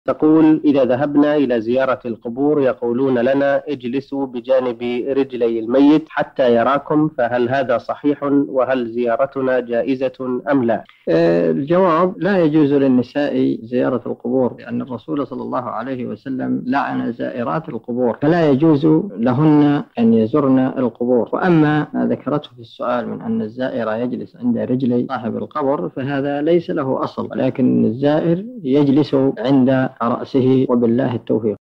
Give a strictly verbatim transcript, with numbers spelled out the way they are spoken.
تقول: إذا ذهبنا إلى زيارة القبور يقولون لنا اجلسوا بجانب رجلي الميت حتى يراكم، فهل هذا صحيح؟ وهل زيارتنا جائزة أم لا؟ الجواب: لا يجوز للنساء زيارة القبور، لأن الرسول صلى الله عليه وسلم لعن زائرات القبور، فلا يجوز لهن أن يزرن القبور. وأما ما ذكرته في السؤال من أن الزائر يجلس عند رجلي صاحب القبر، فهذا ليس له أصل، ولكن الزائر يجلس عند رأسه، وبالله التوفيق.